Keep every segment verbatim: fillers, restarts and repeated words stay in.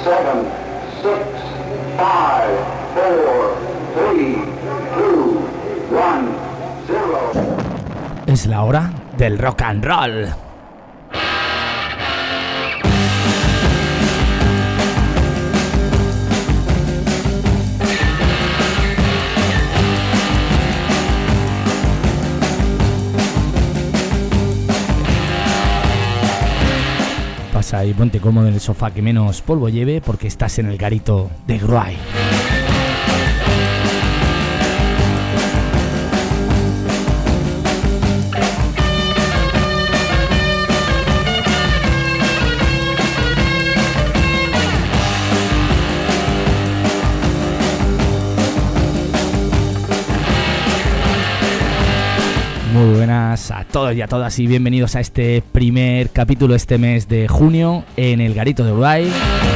seven, six, five, four, three, two, one, zero. Es la hora del rock and roll. Pasa y ponte cómodo en el sofá que menos polvo lleve porque estás en el garito de Gruay. Muy buenas a todos y a todas y bienvenidos a este primer capítulo este mes de junio en el Garito de Uruguay.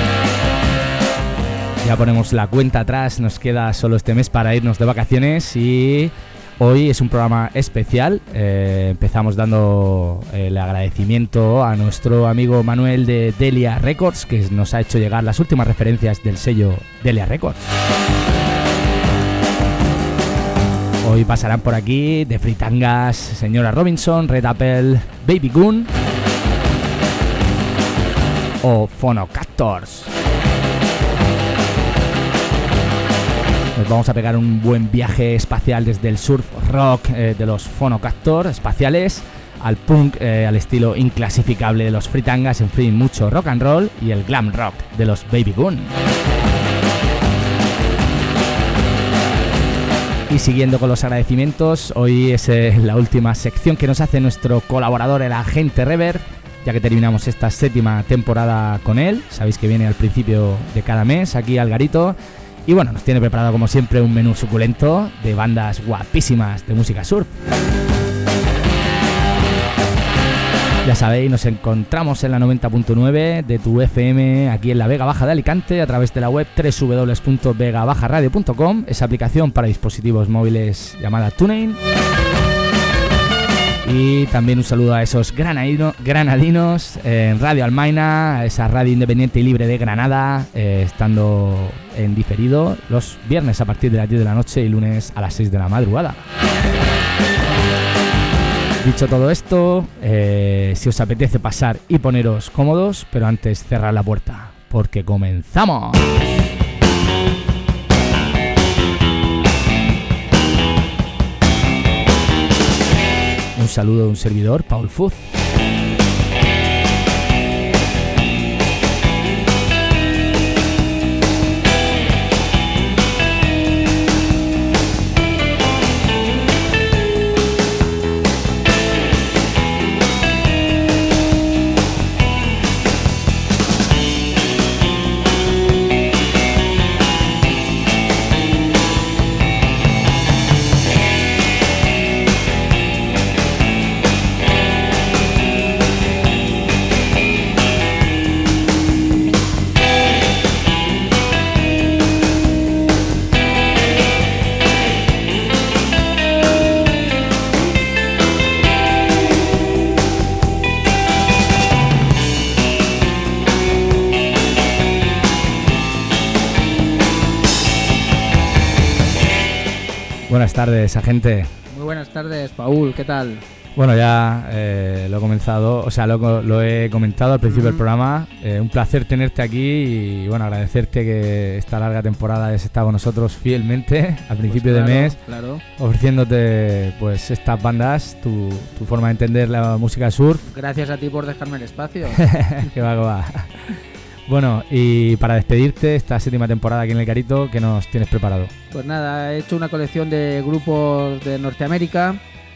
Ya ponemos la cuenta atrás, nos queda solo este mes para irnos de vacaciones y hoy es un programa especial. Eh, empezamos dando el agradecimiento a nuestro amigo Manuel de Delia Records, que nos ha hecho llegar las últimas referencias del sello Delia Records. Hoy pasarán por aquí The Fritangas, Señora Robinson, Red Apple, Baby Goon o Phonocactors. Nos vamos a pegar un buen viaje espacial desde el surf rock eh, de los Phonocactors espaciales al punk eh, al estilo inclasificable de los Fritangas, en fin, mucho rock and roll, y el glam rock de los Baby Goon. Y siguiendo con los agradecimientos, hoy es eh, la última sección que nos hace nuestro colaborador, el agente Rever, ya que terminamos esta séptima temporada con él. Sabéis que viene al principio de cada mes aquí al Garito. Y bueno, nos tiene preparado como siempre un menú suculento de bandas guapísimas de música surf. Ya sabéis, nos encontramos en la noventa punto nueve de tu F M aquí en la Vega Baja de Alicante a través de la web doble u doble u doble u punto vega baja radio punto com, esa aplicación para dispositivos móviles llamada TuneIn. Y también un saludo a esos granadino, granadinos en Radio Almaina, esa radio independiente y libre de Granada, eh, estando en diferido los viernes a partir de las diez de la noche y lunes a las seis de la madrugada. Dicho todo esto, eh, si os apetece pasar y poneros cómodos, pero antes cerrar la puerta, porque comenzamos. Un saludo de un servidor, Paul Fuz. Buenas tardes, agente. Muy buenas tardes, Paul, ¿qué tal? Bueno, ya eh, lo he comenzado, o sea, lo, lo he comentado al principio uh-huh. del programa. Eh, un placer tenerte aquí y, bueno, agradecerte que esta larga temporada hayas estado con nosotros fielmente al principio pues claro, de mes, claro. ofreciéndote, pues, estas bandas, tu, tu forma de entender la música surf. Gracias a ti por dejarme el espacio. Que va, que va. Bueno, y para despedirte esta séptima temporada aquí en el Garito, ¿qué nos tienes preparado? Pues nada, he hecho una colección de grupos de Norteamérica,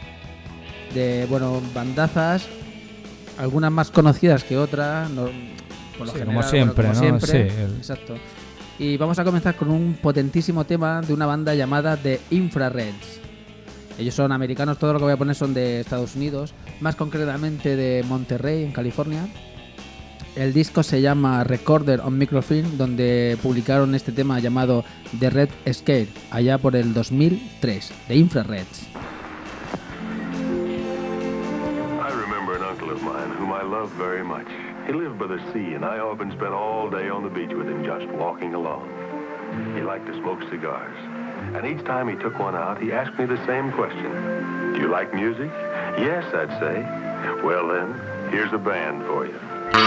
de, bueno, bandazas, algunas más conocidas que otras, no, por lo sí, general, como siempre, bueno, como ¿no? siempre. Sí, el... Exacto. Y vamos a comenzar con un potentísimo tema de una banda llamada The Infrareds. Ellos son americanos, todo lo que voy a poner son de Estados Unidos, más concretamente de Monterrey, en California. El disco se llama Recorder on Microfilm, donde publicaron este tema llamado The Red Scare, allá por el dos mil tres, de Infrareds. I remember an uncle of mine whom I loved very much. He lived by the sea, and I often spent all day on the beach with him just walking along. He liked to smoke cigars, and each time he took one out, he asked me the same question. Do you like music? Yes, I'd say. Well then, here's a band for you.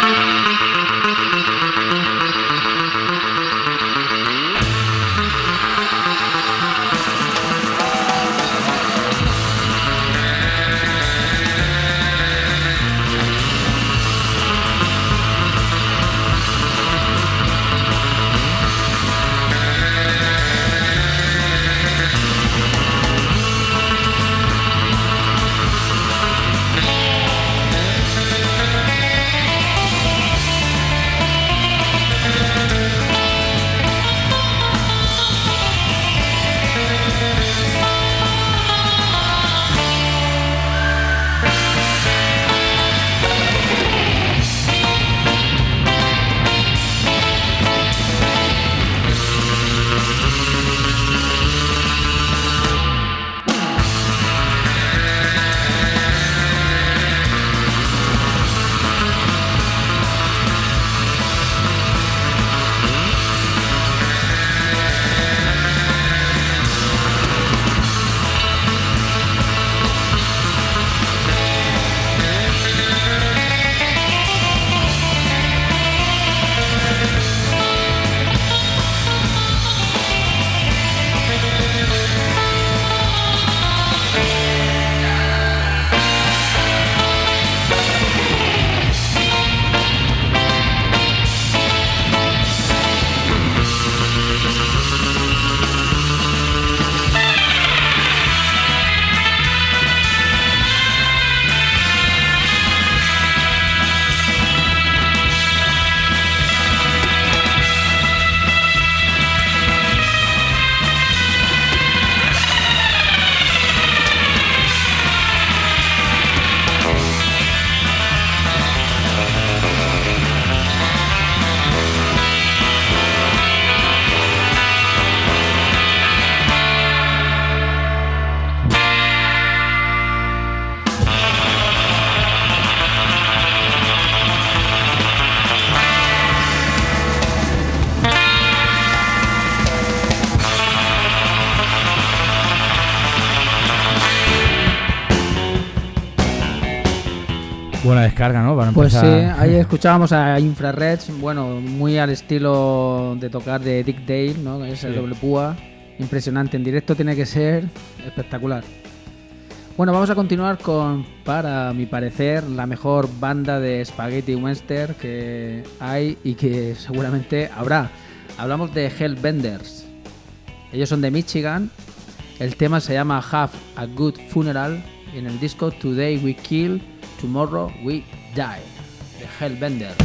Buena descarga, ¿no? Para Pues sí, empezar. ahí escuchábamos a Infrareds, bueno, muy al estilo de tocar de Dick Dale, ¿no? Que es el Sí. doble púa. Impresionante, en directo tiene que ser espectacular. Bueno, vamos a continuar con, para mi parecer, la mejor banda de Spaghetti Western que hay y que seguramente habrá. Hablamos de Hellbenders. Ellos son de Michigan. El tema se llama Have a Good Funeral. En el disco Today We Kill, Tomorrow We Die, de Hellbenders.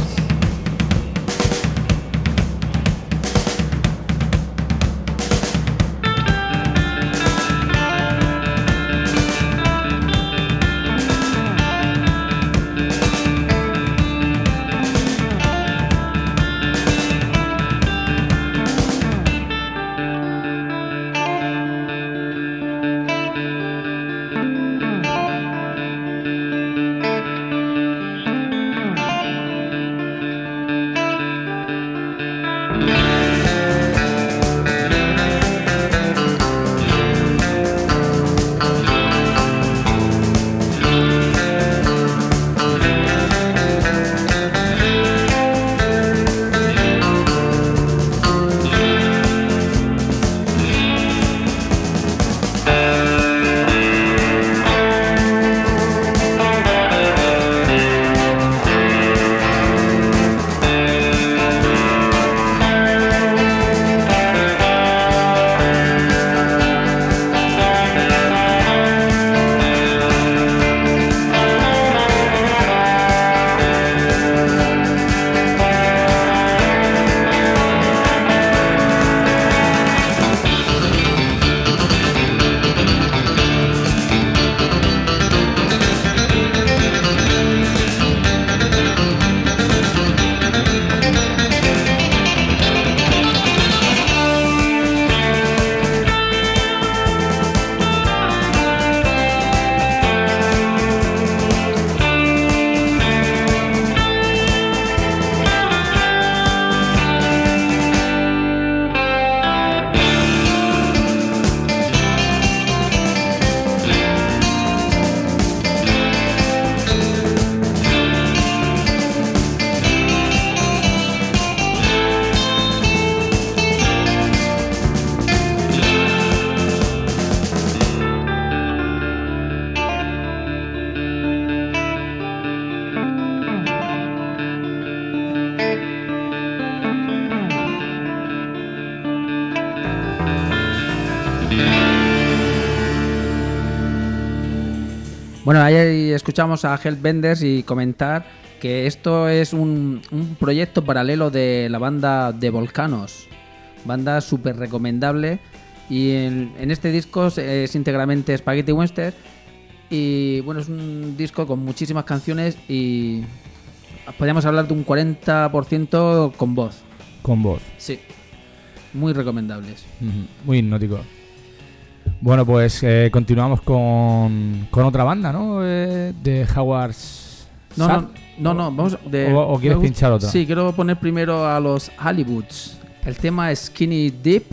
Bueno, ahí escuchamos a Hellbenders y comentar que esto es un, un proyecto paralelo de la banda de Volcanos, banda súper recomendable, y en, en este disco es íntegramente Spaghetti Western, y bueno, es un disco con muchísimas canciones y podríamos hablar de un cuarenta por ciento con voz. Con voz. Sí, muy recomendables. Uh-huh. Muy hipnótico. Bueno, pues eh, continuamos con, con otra banda, ¿no? Eh, de Howard's No, Sharp. no, no, no, vamos de, o, o quieres me gusta- pinchar otra. Sí, quiero poner primero a los Hollywoods. El tema es Skinny Dip.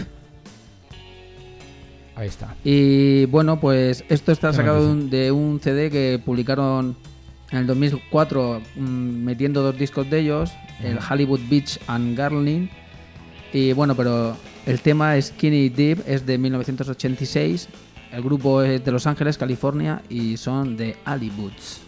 Ahí está. Y bueno, pues esto está Qué sacado de noticia. un, de un C D que publicaron en el dos mil cuatro, mm, metiendo dos discos de ellos, el Hollywood Beach and Garland. Y bueno, pero el tema Skinny Dip es de mil novecientos ochenta y seis. El grupo es de Los Ángeles, California, y son de Hollywoods.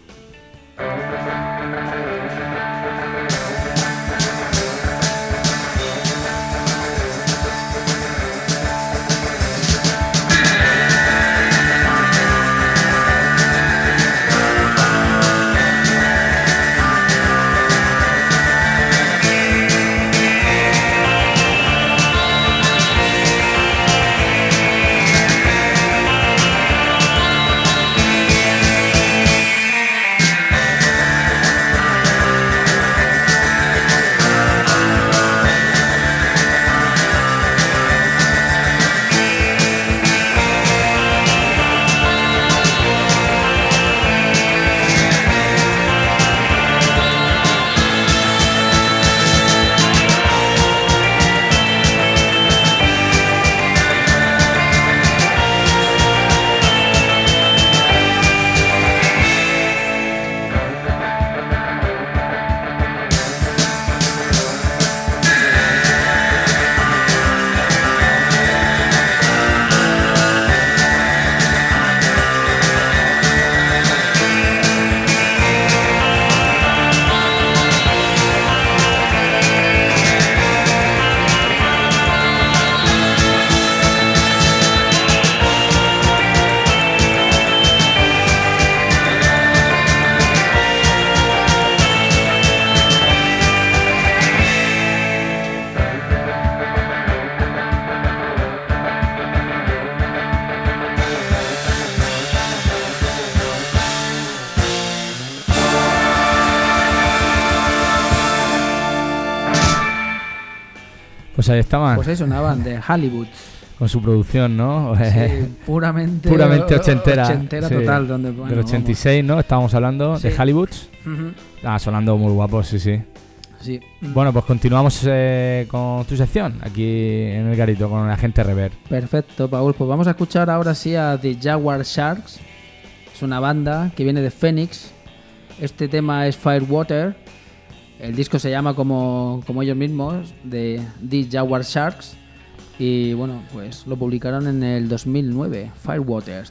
Pues ahí estaban, Pues ahí sonaban de Hollywood. con su producción, ¿no? Sí, puramente, Puramente ochentera. ochentera sí. total. Donde, bueno, Del ochenta y seis, ¿no? Estábamos hablando Sí. de Hollywood. vamos. Ujú. Ah, sonando muy guapos, sí, sí. Sí. Bueno, pues continuamos eh, con tu sección aquí en el garito con el agente Rever. Perfecto, Paul. Pues vamos a escuchar ahora sí a The Jaguar Sharks. Es una banda que viene de Phoenix. Este tema es Firewater. El disco se llama como, como ellos mismos, de The Jaguar Sharks. Y bueno, pues lo publicaron en el dos mil nueve, Firewater.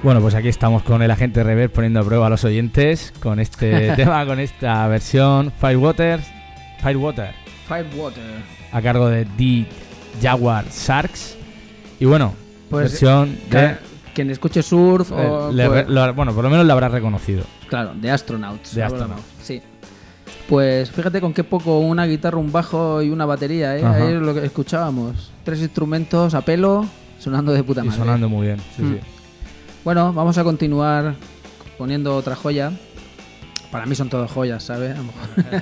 Bueno, pues aquí estamos con el agente Reverb poniendo a prueba a los oyentes con este tema, con esta versión Firewater, Firewater, Firewater, a cargo de The Jaguar Sharks. Y bueno, pues, versión de... Quien escuche surf, eh, o, le, pues, lo, bueno, por lo menos lo habrá reconocido. Claro, de Astronauts. De Astronauts. Sí. Pues fíjate con qué poco, una guitarra, un bajo y una batería, ¿eh? Ajá. Ahí es lo que escuchábamos. Tres instrumentos a pelo, sonando de puta Y madre. sonando muy bien, sí, Mm. sí. Bueno, vamos a continuar poniendo otra joya. Para mí son todas joyas, ¿sabes? A lo mejor.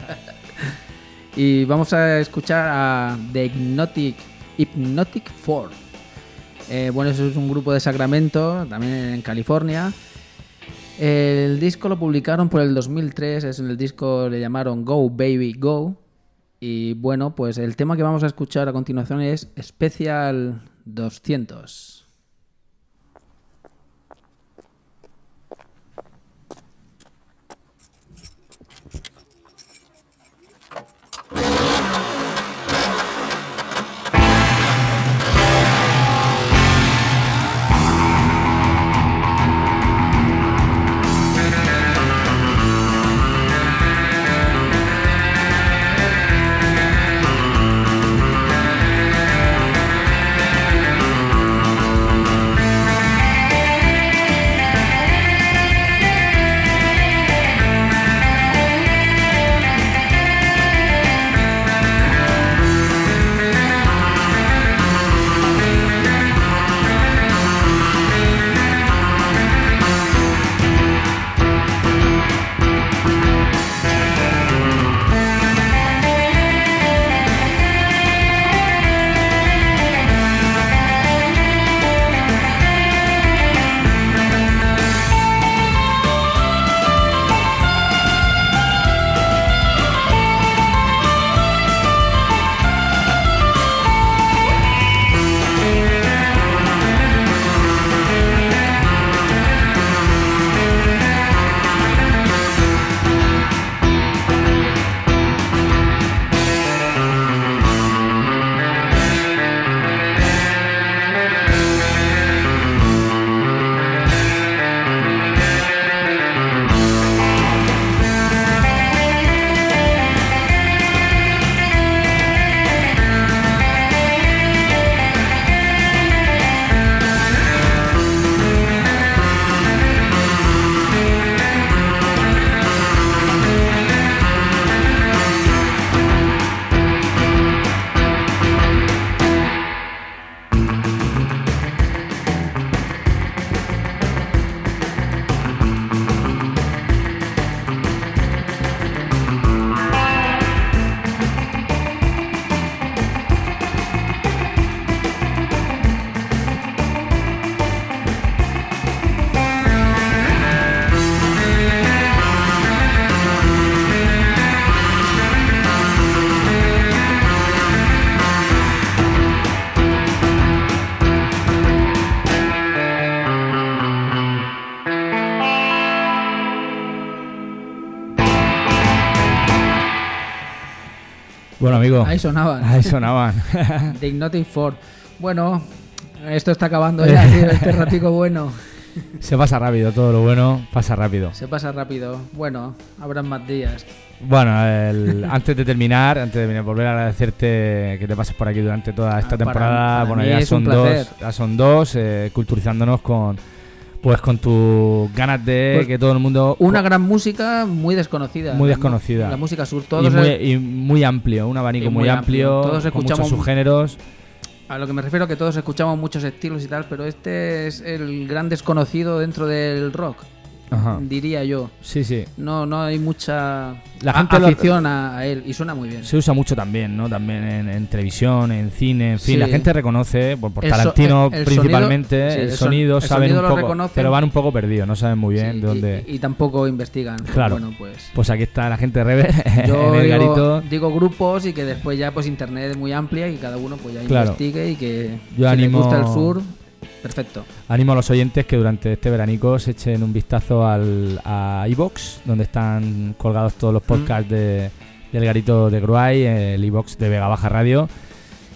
Y vamos a escuchar a The Hypnotic, Hypnotic Four. Eh, bueno, eso es un grupo de Sacramento, también en California. El disco lo publicaron por el dos mil tres, es el disco le llamaron Go Baby Go. Y bueno, pues el tema que vamos a escuchar a continuación es Special doscientos. Bueno, amigo. Ahí sonaban. Ahí sonaban. The Hypnotic Four. Bueno, esto está acabando ya, tío, este ratico bueno. Se pasa rápido, todo lo bueno pasa rápido. Se pasa rápido. Bueno, habrán más días. Bueno, el, antes de terminar, antes de terminar, volver a agradecerte que te pases por aquí durante toda esta Ah, para- temporada. para Bueno, mí ya es son un placer. dos, ya son dos, eh, culturizándonos con, pues, con tus ganas de Pues, que todo el mundo. Una gran música muy desconocida. Muy La- desconocida. La música sur. y Todos muy, es- y muy amplio, un abanico y muy, muy amplio, amplio. Todos con escuchamos- muchos subgéneros. A lo que me refiero que todos escuchamos muchos estilos y tal, pero este es el gran desconocido dentro del rock, Ajá. diría yo. Sí, sí. No, no hay mucha La a- gente lo- afición a, a él y suena muy bien. Se usa mucho también, ¿no? También en, en televisión, en cine, en fin. Sí. La gente reconoce, por, por El so- Tarantino el- el principalmente, sonido- sí, el el son- sonido, el saben sonido un lo poco, reconocen. pero van un poco perdidos, no saben muy bien Sí, de dónde. y, y tampoco investigan. Claro. Bueno, pues Pues aquí está la gente de Rever, yo en el digo, garito. digo grupos y que después ya pues internet es muy amplia y cada uno pues ya Claro. investigue y que Yo si animo- les gusta el sur, perfecto. Animo a los oyentes que durante este veranico se echen un vistazo al, a iVoox, donde están colgados todos los podcasts de, del garito de Gruay, el iVoox de Vega Baja Radio.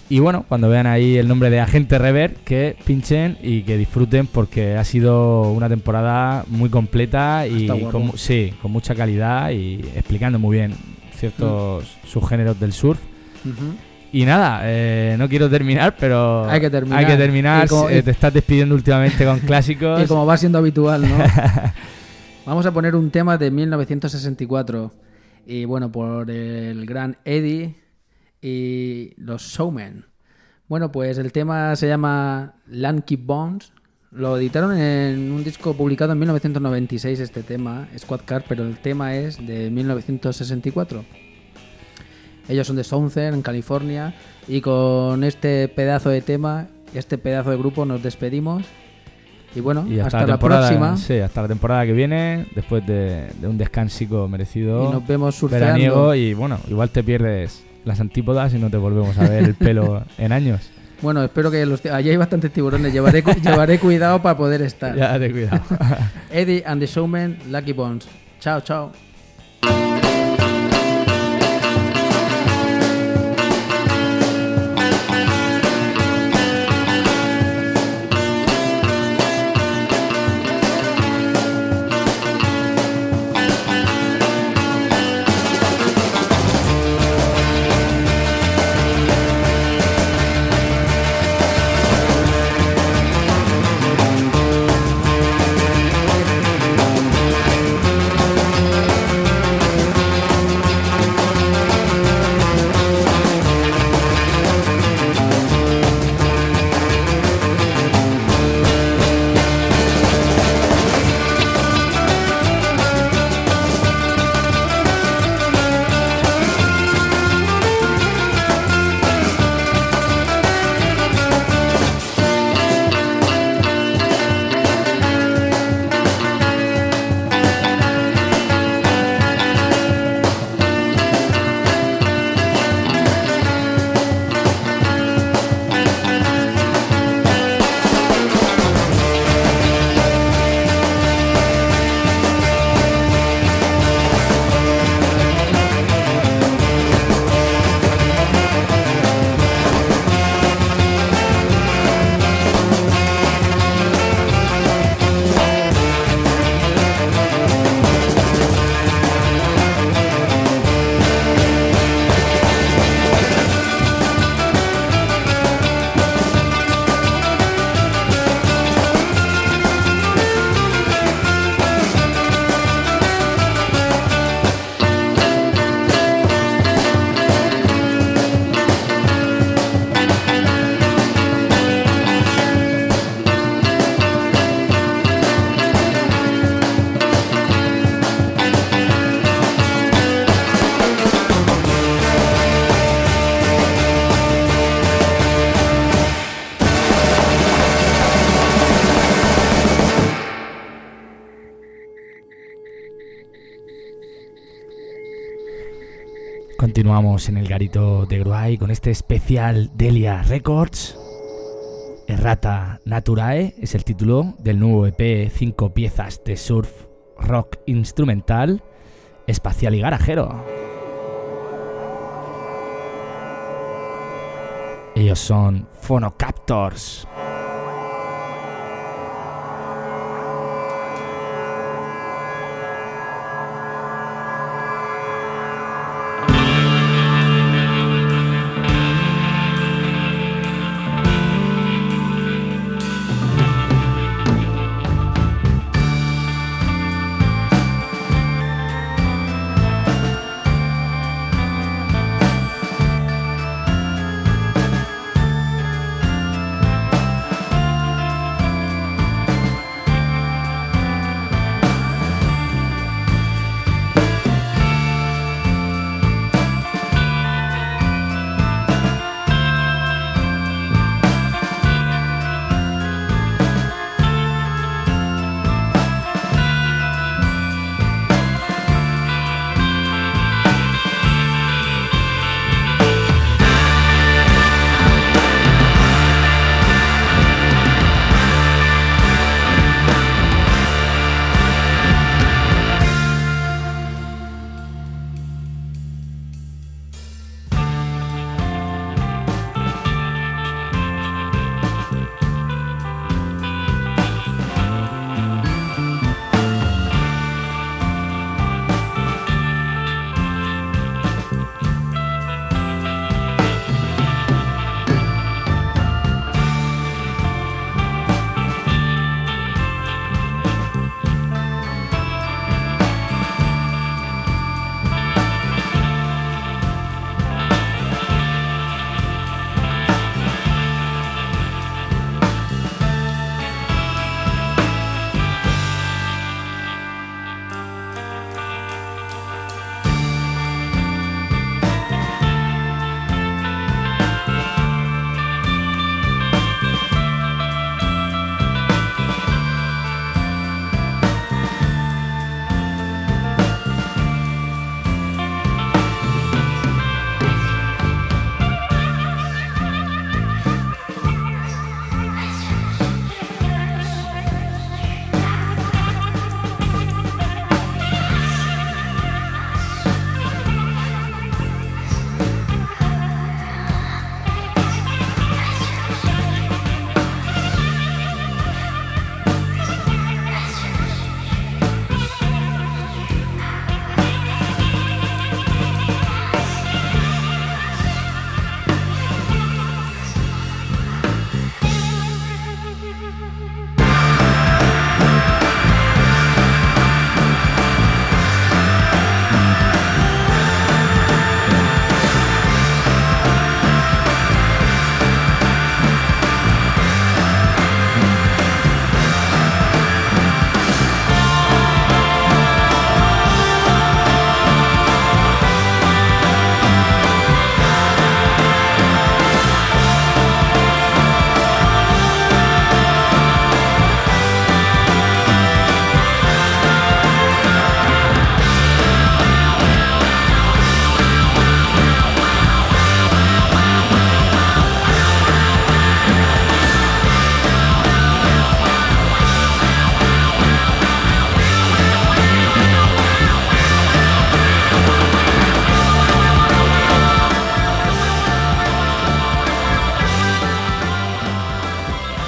Y bueno, cuando vean ahí el nombre de Agente Rever, que pinchen y que disfruten, porque ha sido una temporada muy completa y con, sí, con mucha calidad y explicando muy bien ciertos mm. subgéneros del surf. Uh-huh. Y nada, eh, no quiero terminar, pero hay que terminar. Hay que terminar. Como, eh, te estás despidiendo últimamente con clásicos. Y como va siendo habitual, ¿no? Vamos a poner un tema de mil novecientos sesenta y cuatro. Y bueno, por el gran Eddie y los Showmen. Bueno, pues el tema se llama Lanky Bones. Lo editaron en un disco publicado en mil novecientos noventa y seis, este tema, Squad Car, pero el tema es de mil novecientos sesenta y cuatro. Ellos son de Southern, en California, y con este pedazo de tema, este pedazo de grupo nos despedimos. Y bueno, y hasta, hasta la, la próxima. Sí, hasta la temporada que viene, después de, de un descansico merecido. Y nos vemos surfeando. Veraniego, y bueno, igual te pierdes las antípodas y no te volvemos a ver el pelo en años. Bueno, espero que los, allí hay bastantes tiburones. Llevaré, llevaré cuidado para poder estar. Ya, te cuidado. Eddie and the Showmen, Lucky Bones. Chao, chao. Continuamos en el garito de Gruay con este especial Delia Records. Errata Naturae es el título del nuevo E P, cinco piezas de surf rock instrumental, espacial y garajero. Ellos son Phonocaptors.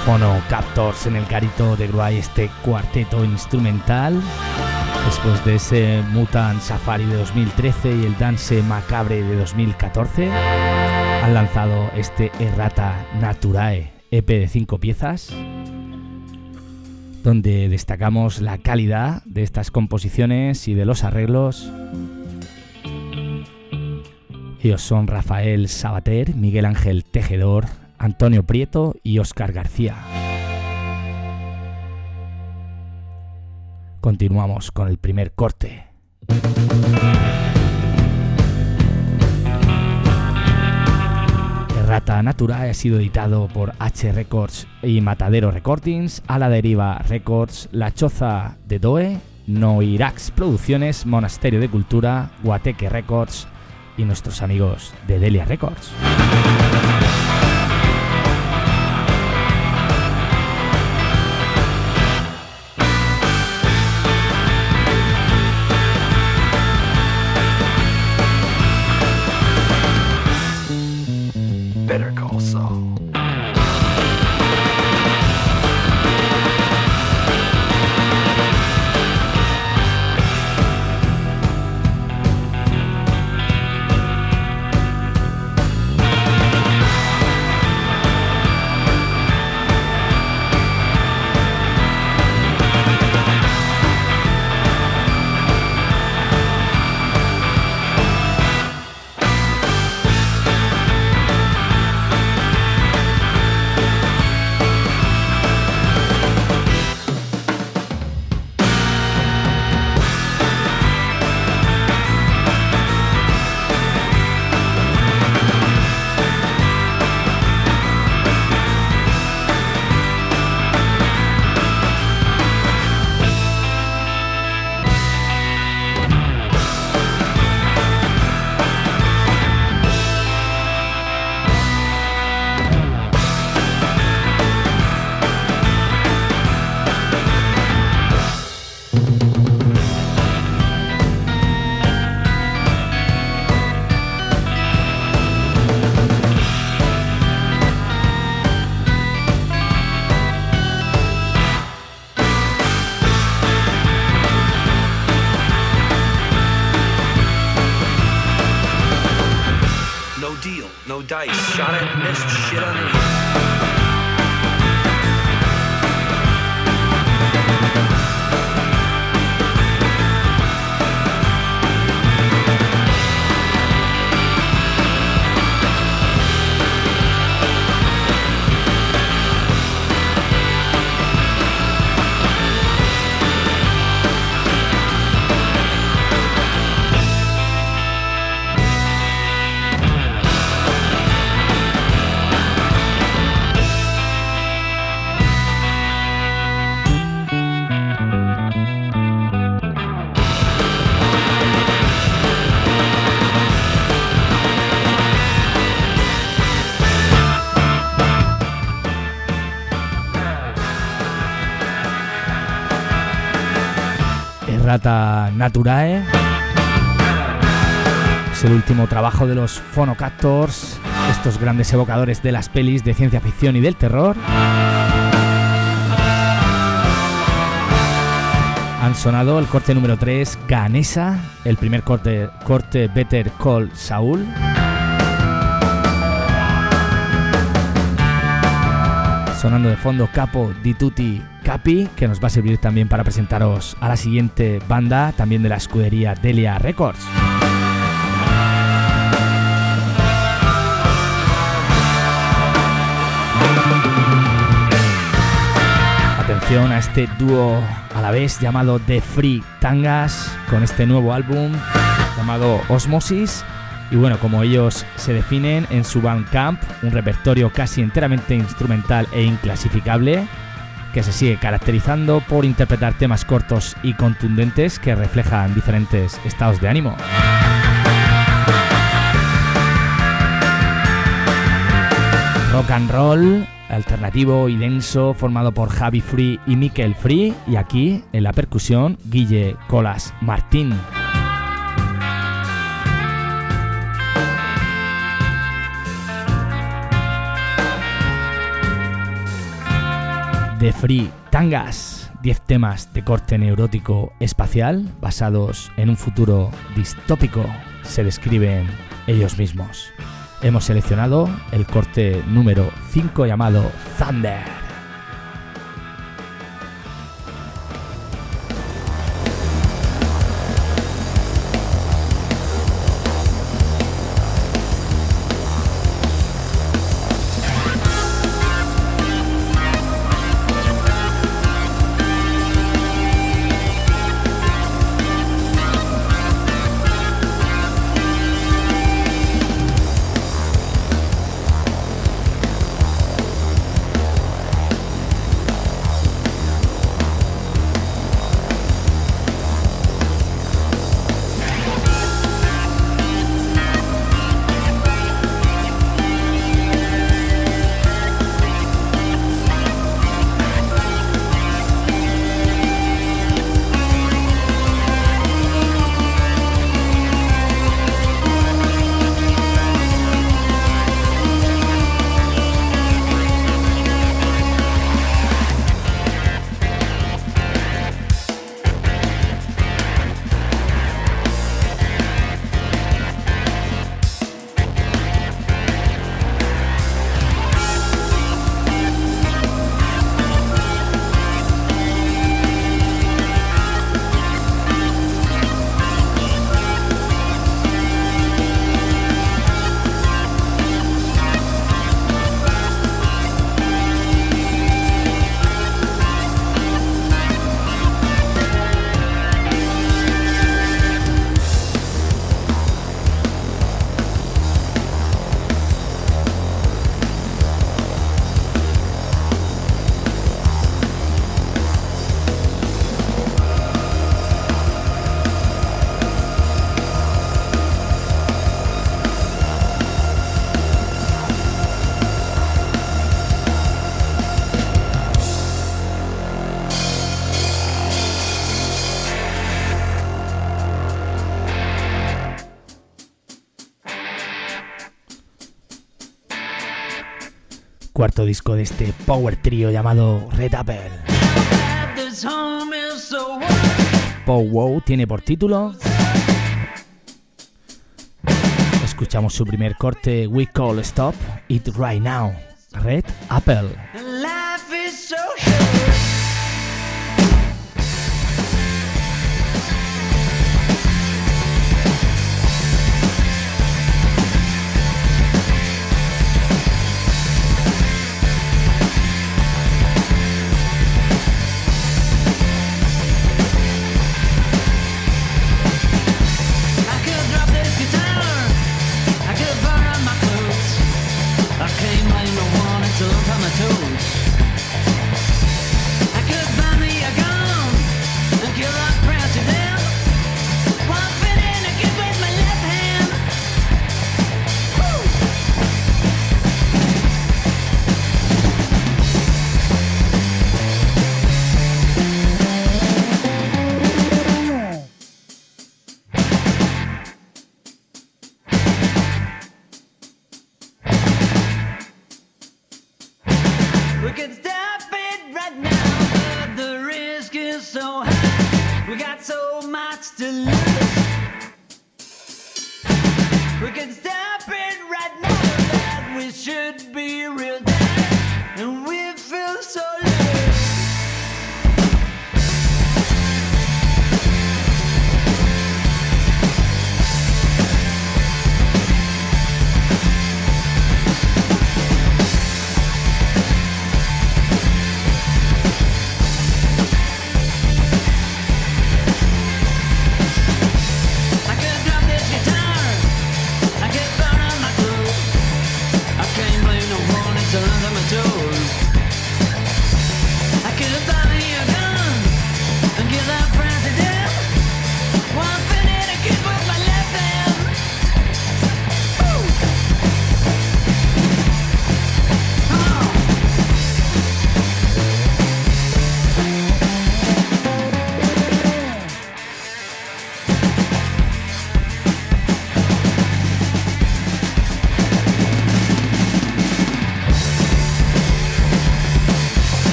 Phono Captors en el garito de Gruay, este cuarteto instrumental. Después de ese Mutant Safari de dos mil trece y el Dance Macabre de dos mil catorce, han lanzado este Errata Naturae, E P de cinco piezas, donde destacamos la calidad de estas composiciones y de los arreglos. Ellos son Rafael Sabater, Miguel Ángel Tejedor, Antonio Prieto y Óscar García. Continuamos con el primer corte. Errata Naturae ha sido editado por H Records y Matadero Recordings, A la Deriva Records, La Choza de Doe, Noirax Producciones, Monasterio de Cultura, Guateque Records y nuestros amigos de Delia Records. Better Call Saul. Dice, shot it, missed, shit on it. Errata Naturae es el último trabajo de los Phono Captors, estos grandes evocadores de las pelis de ciencia ficción y del terror. Han sonado el corte número tres, Ganesa, el primer corte, corte Better Call Saul. Sonando de fondo Capo di Tutti Capi, que nos va a servir también para presentaros a la siguiente banda, también de la escudería Delia Records. Atención a este dúo a la vez llamado The Free Tangas, con este nuevo álbum llamado Osmosis. Y bueno, como ellos se definen en su Bandcamp, un repertorio casi enteramente instrumental e inclasificable, que se sigue caracterizando por interpretar temas cortos y contundentes que reflejan diferentes estados de ánimo. Rock and roll, alternativo y denso, formado por Javi Free y Mikel Free, y aquí en la percusión Guille Colas Martín. The Free Tangas, diez temas de corte neurótico espacial basados en un futuro distópico, se describen ellos mismos. Hemos seleccionado el corte número cinco llamado Thunder. Cuarto disco de este power trio llamado Red Apple. Pow Wow tiene por título. Escuchamos su primer corte, We Call Stop It Right Now, Red Apple.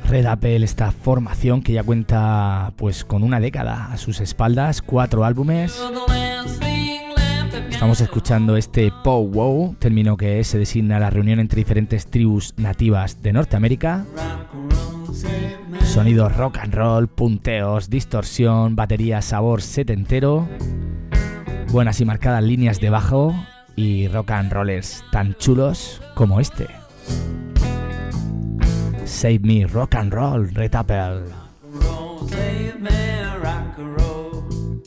Red Apple, esta formación que ya cuenta pues con una década a sus espaldas, cuatro álbumes. Estamos escuchando este Pow Wow, término que se designa la reunión entre diferentes tribus nativas de Norteamérica. Sonidos rock and roll, punteos, distorsión, batería sabor setentero, buenas y marcadas líneas de bajo y rock and rollers tan chulos como este. Save Me Rock and Roll, Red Apple. Save me rock and roll.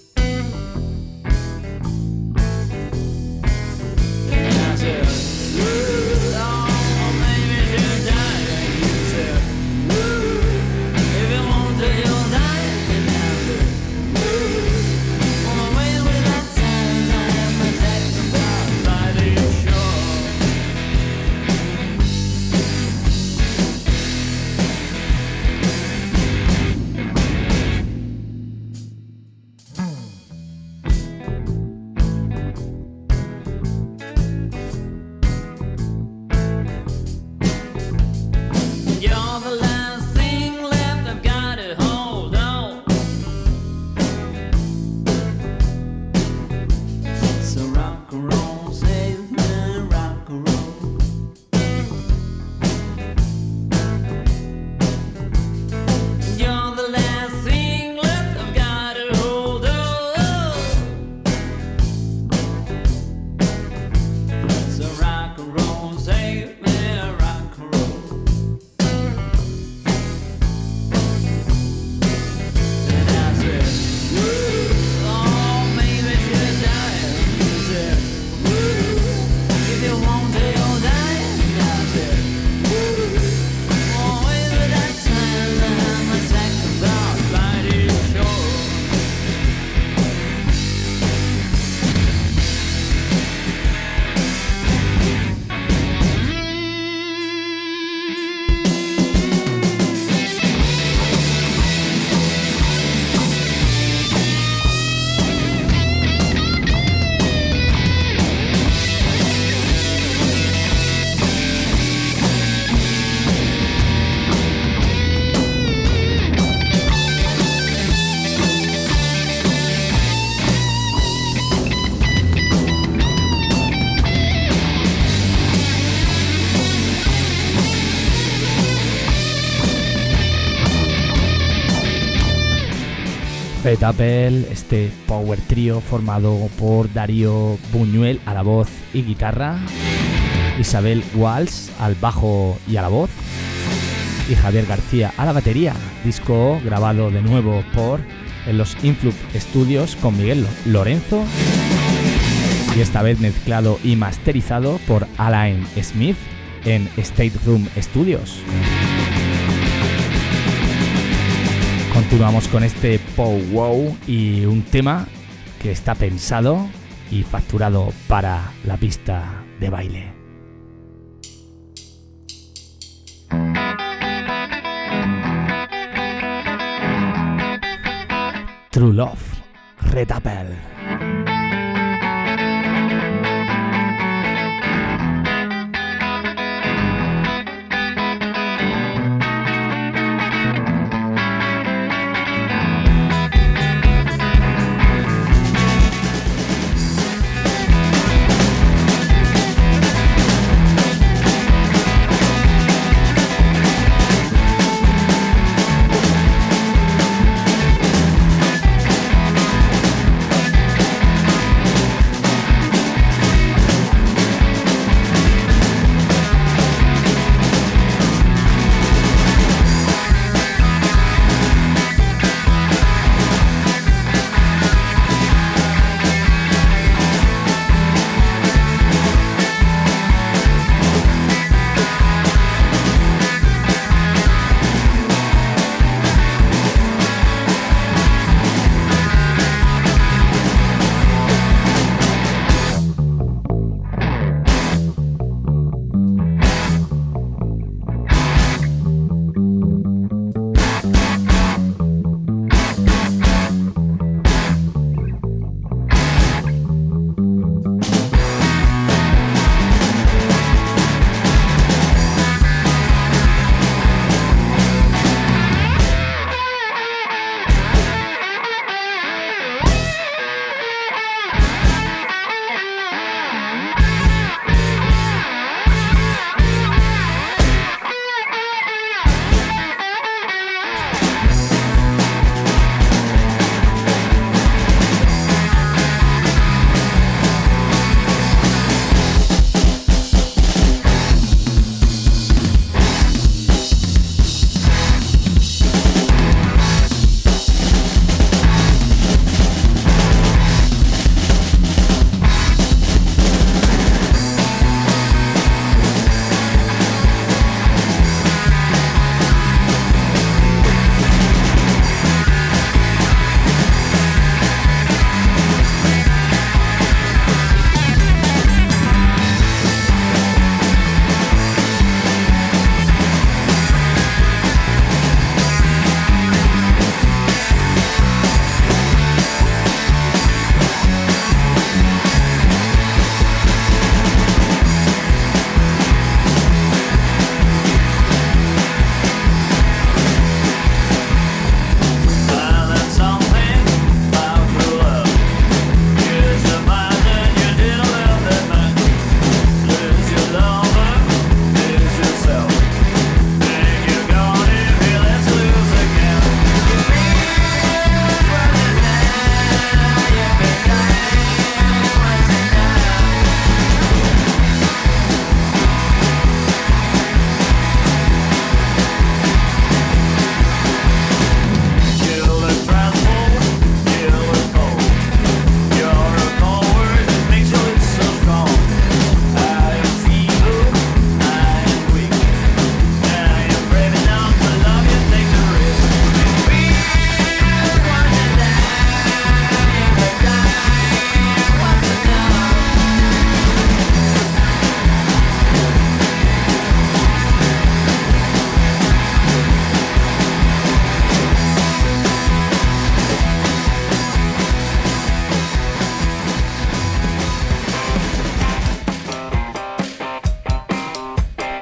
And I said, oh, maybe she'll die. And you said, if you want to, you'll die. And I said, on my way with that sign, I have my sacrifice by the shore. You're the last thing left, I've got to hold on. So rock and roll, save me, rock and roll. You're the last thing left, I've got to hold on. So rock and roll, save me, rock and roll. And I said, oh, maybe she'll die. And you said, if you want to, you'll die. And I said, oh, maybe that time I have my sacrifice by the shore. Red Apple, este power trio formado por Darío Buñuel a la voz y guitarra, Isabel Walsh al bajo y a la voz y Javier García a la batería. Disco grabado de nuevo por en los Influx Studios con Miguel Lorenzo y esta vez mezclado y masterizado por Alain Smith en State Room Studios. Continuamos con este Pow Wow y un tema que está pensado y facturado para la pista de baile. True Love, Red Apple.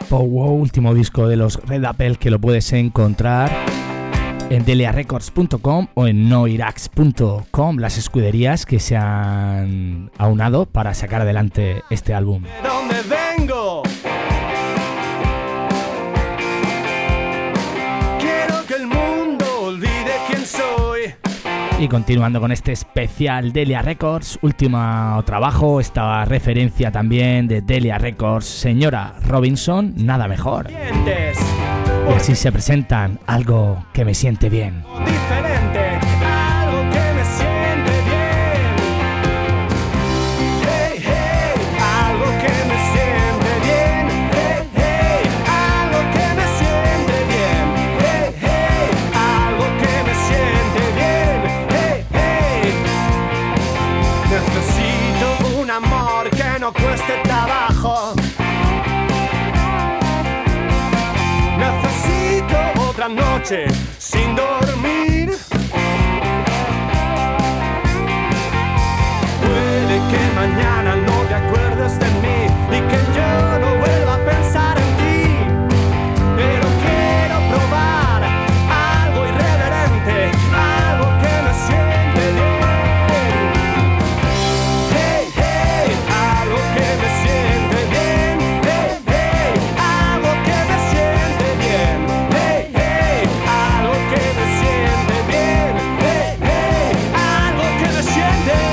Pow-Wow, último disco de los Red Apple, que lo puedes encontrar en delia records punto com o en noirax punto com, las escuderías que se han aunado para sacar adelante este álbum. ¿De dónde vengo? Quiero que el mundo olvide quién soy. Y continuando con este especial Delia Records, último trabajo, esta referencia también de Delia Records, señora Robinson, nada mejor. Sientes Y así se presentan Algo que me siente bien. diferente, algo que me siente bien. Hey, hey, algo que me siente bien. Hey, hey, algo que me siente bien. Hey, hey, algo que me siente bien. Hey, hey, necesito un amor que no cueste trabajo. Necesito otra noche sin dormir. Puede que mañana no te acuerdes de mí y que yo no vuelva a pensar en ti, pero quiero probar algo irreverente, algo que me siente bien. Hey, hey, algo que me siente bien. Hey, hey, algo que me siente bien. Hey, hey, algo que me siente bien. Hey, hey, algo que me siente bien.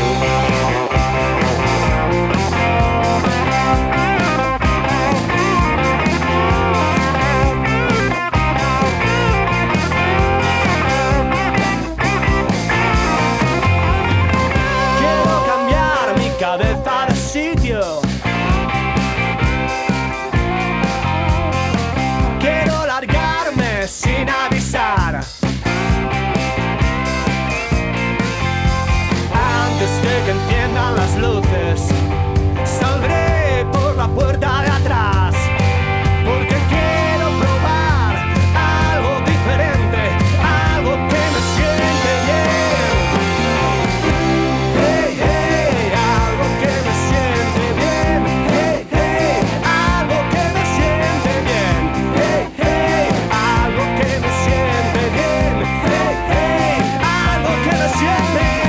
Quiero cambiar mi cabeza de sitio. Quiero largarme sin avisar. Antes de que enciendan las luces, saldré por la puerta de atrás, porque quiero probar algo diferente, algo que me siente bien. Hey, hey, algo que me siente bien. Hey, hey, algo que me siente bien. Hey, hey, algo que me siente bien. Hey, hey, algo que me siente bien.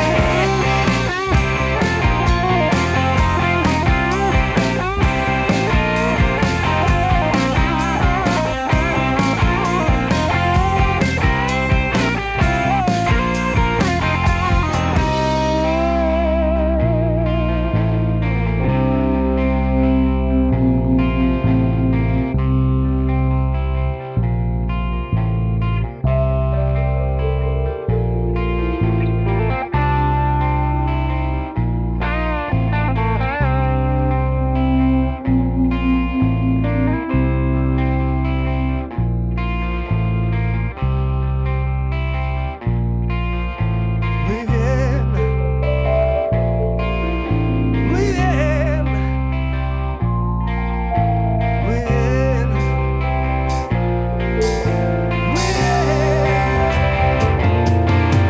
Muy bien, muy bien, muy bien, muy bien.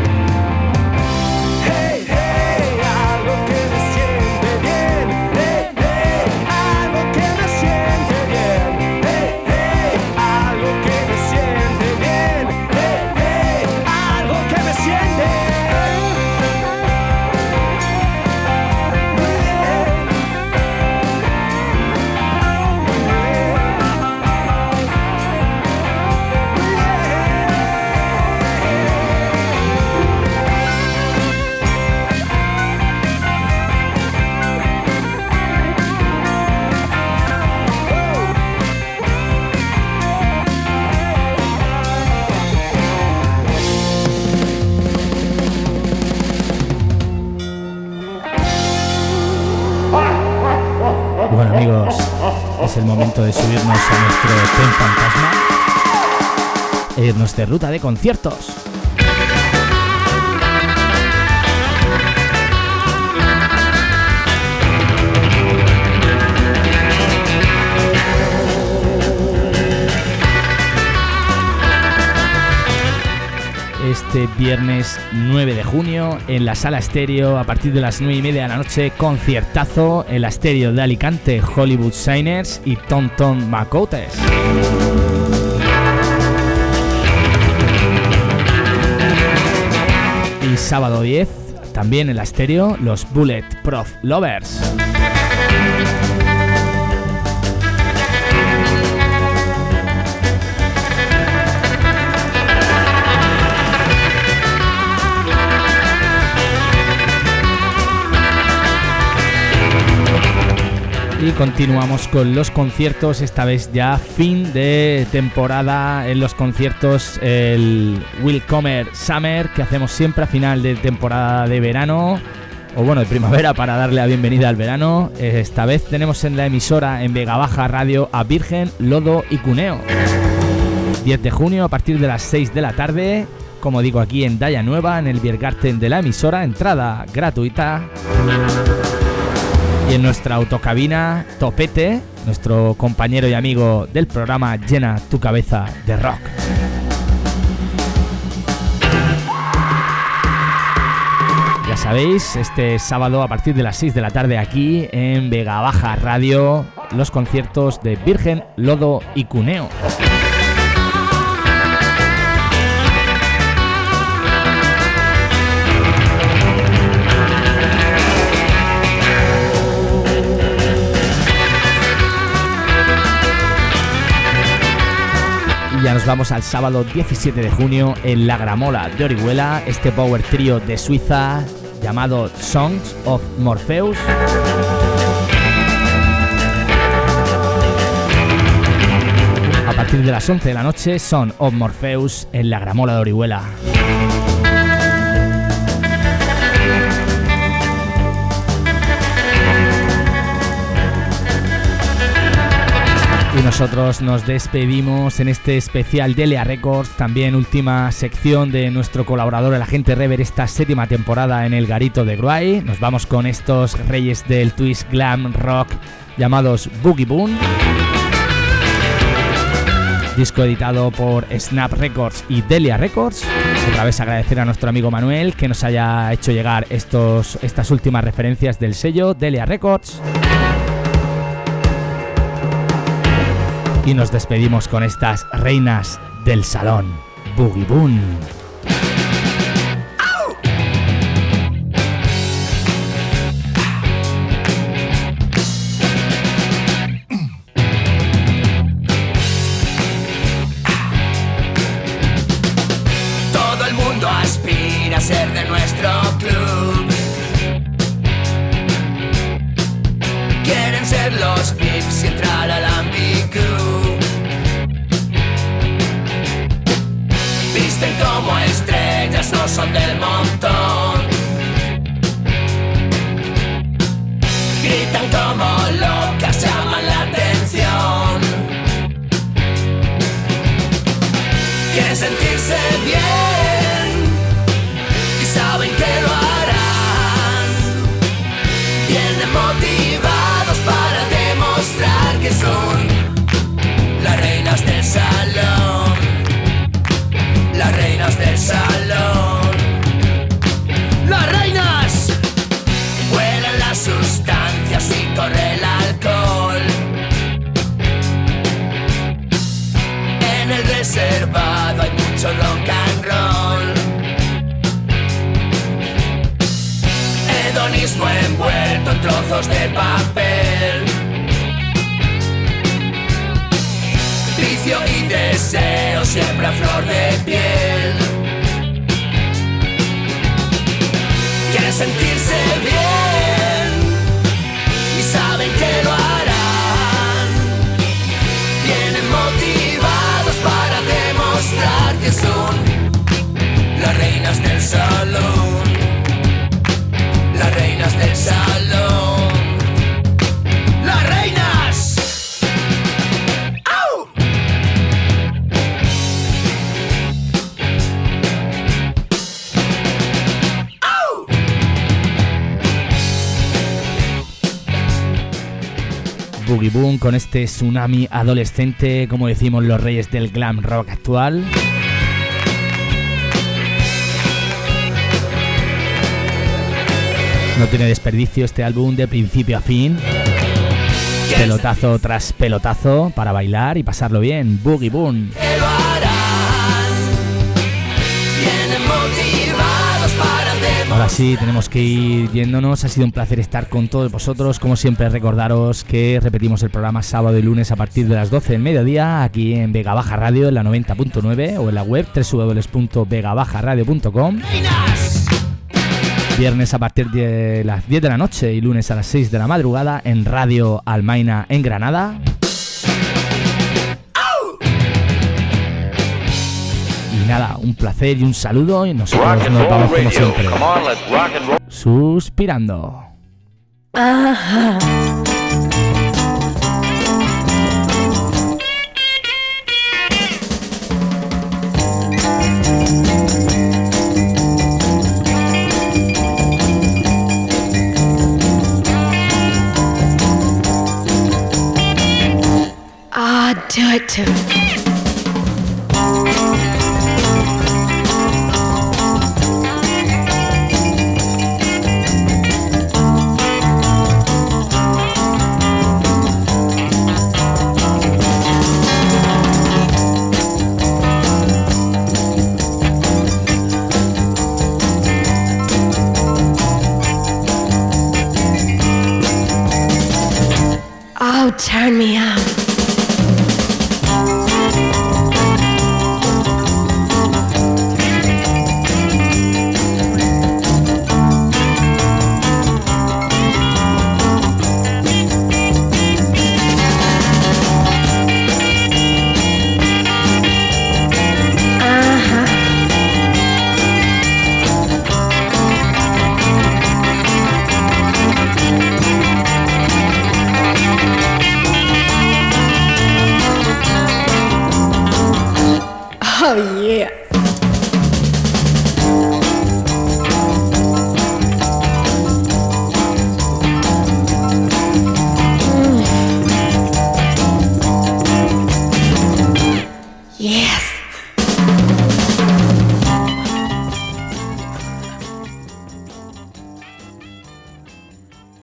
Hey, hey, algo que me siente bien. Hey, hey, algo que me siente bien. Hey, hey, algo que me siente bien. Hey, hey, algo que me siente bien. Muy bien. Bueno amigos, es el momento de subirnos a nuestro tren fantasma e irnos de ruta de conciertos. este viernes nueve de junio en la Sala Estéreo a partir de las nueve y media de la noche. Conciertazo en la Estéreo de Alicante, Hollywood Signers y Tom Tom Macoutes. Y sábado diez, también en la Estéreo, los Bulletproof Lovers. Y continuamos con los conciertos, esta vez ya fin de temporada en los conciertos, el Willcomer Summer que hacemos siempre a final de temporada de verano, o bueno, de primavera, para darle la bienvenida al verano. Esta vez tenemos en la emisora en Vega Baja Radio a Virgen, Lodo y Cuneo. diez de junio a partir de las seis de la tarde, como digo, aquí en Daya Nueva, en el Biergarten de la emisora, entrada gratuita. Y en nuestra autocabina, Topete, nuestro compañero y amigo del programa Llena tu cabeza de rock. Ya sabéis, este sábado a partir de las seis de la tarde aquí en Vega Baja Radio, los conciertos de Virgen, Lodo y Cuneo. Y ya nos vamos al sábado diecisiete de junio en La Gramola de Orihuela, este power trio de Suiza llamado Songs of Morpheus. A partir de las once de la noche, Son of Morpheus en La Gramola de Orihuela. Y nosotros nos despedimos en este especial Delia Records, también última sección de nuestro colaborador el agente Rever, esta séptima temporada en el Garito de Gruay. Nos vamos con estos reyes del twist glam rock llamados Boogie Boon, disco editado por Snap Records y Delia Records. Otra vez agradecer a nuestro amigo Manuel que nos haya hecho llegar estos, estas últimas referencias del sello Delia Records. Y nos despedimos con estas reinas del salón, Boogie Boon. Todo el mundo aspira a ser de nuestro club. Quieren ser los V I Ps y entrar al ambicú. Visten como estrellas, no son del montón. Gritan como locas, llaman la atención. Quieren sentirse bien y saben que lo harán. Vienen motivados para demostrar que son las reinas del salón. Las reinas del salón. Las reinas. Huelen las sustancias y corre el alcohol. En el reservado hay mucho rock and roll. Hedonismo envuelto en trozos de papel. Vicio y deseo siempre a flor de piel. Quieren sentirse bien y saben que lo harán. Vienen motivados para demostrar que son las reinas del salón. Las reinas del salón. Las reinas. Boogie Boon con este tsunami adolescente, como decimos los reyes del glam rock actual. No tiene desperdicio este álbum de principio a fin. Pelotazo tras pelotazo para bailar y pasarlo bien. Boogie Boom. Que lo harán. Vienen motivados para demostrar. Ahora sí, tenemos que ir yéndonos. Ha sido un placer estar con todos vosotros. Como siempre, recordaros que repetimos el programa sábado y lunes a partir de las doce del mediodía aquí en Vega Baja Radio en la noventa punto nueve o en la web doble u doble u doble u punto vega baja radio punto com. Viernes a partir de las diez de la noche y lunes a las seis de la madrugada en Radio Almaina en Granada. Y nada, un placer y un saludo y nosotros nos vamos como siempre suspirando. Ajá. Ah, do it to me. Oh, turn me on. Oh, yeah.